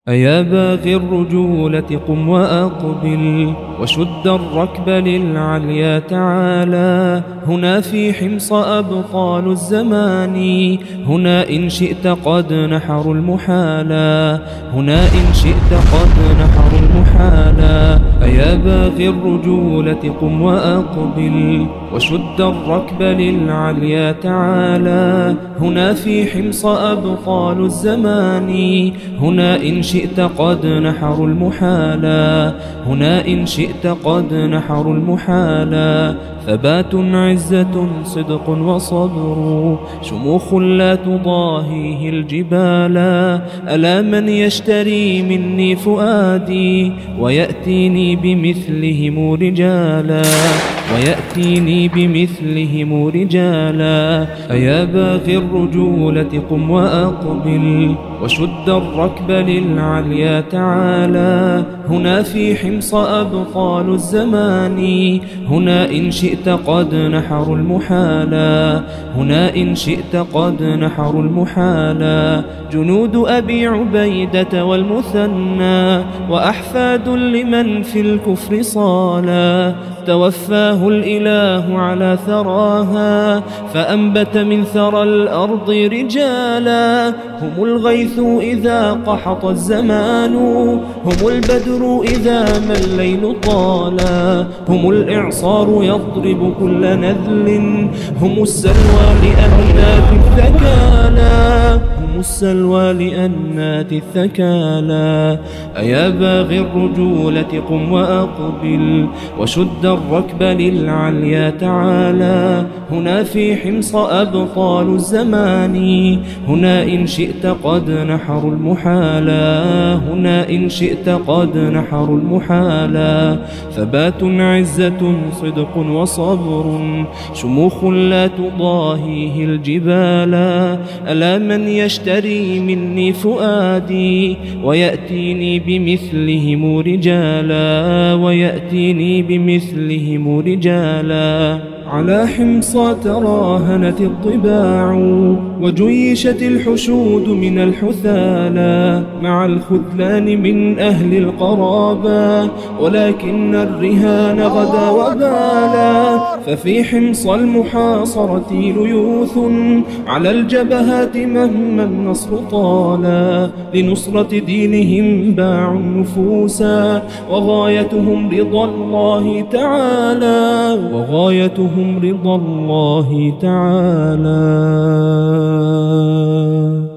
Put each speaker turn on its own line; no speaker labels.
أيا باغي الرجولة قم وأقبل وشد الركب للعليا تعالى. هنا في حمص أبطال الزمان، هنا إن شئت قد نحروا المحالا، هنا إن شئت قد نحروا المحالا. أيا باغي الرجولة قم وأقبل وشد الركب للعليا تعالى. هنا في حمص أبطال الزمان، هنا إن شئت قد نحروا المحالا، هنا إن شئت قد نحروا المحالا. ثبات عزة صدق وصبر، شموخ لا تضاهيه الجبال. ألا من يشتري مني فؤادي ويأتيني بمثلهم رجالا، ويأتيني بمثلهم رجالا. أيا باغي الرجولة قم وأقبل وشد الركب للعليا تعالى. هنا في حمص أبطال الزمان، هنا إن شئت قد نحروا المحالا، هنا إن شئت قد نحروا المحالا. جنود أبي عبيدة والمثنى وأحفاد لمن في الكفر صالا، توفاه الإله على ثراها فأنبت من ثرى الأرض رجالا. هم الغيث إذا قحط الزمان، هم البدر إذا ما الليل طالا، هم الإعصار يضرب كل نذل، هم السلوى لأنات الثكالا، هم السلوى لأنات الثكالا. أيا باغي الرجولة قم وأقبل وشد الركب للعليا تعالى. هنا في حمص أبطال الزمان، هنا إن شئت قد نحروا المحالا، هنا إن شئت قد نحروا المحالا. ثبات عزة صدق وصبر، شموخ لا تضاهيه الجبال. ألا من يشتري مني فؤادي ويأتيني بمثلهم رجالا، ويأتيني بمثلهم رجالا. على حمص تراهنت الطباع وجيشت الحشود من الحثالى، مع الخذلان من أهل القرابة، ولكن الرهان غدا وبالا. ففي حمص المحاصرة ليوث على الجبهات مهما النصر طالا، لنصرة دينهم باعوا النفوس وغايتهم رضا الله تعالى، وغايتهم رضا الله تعالى.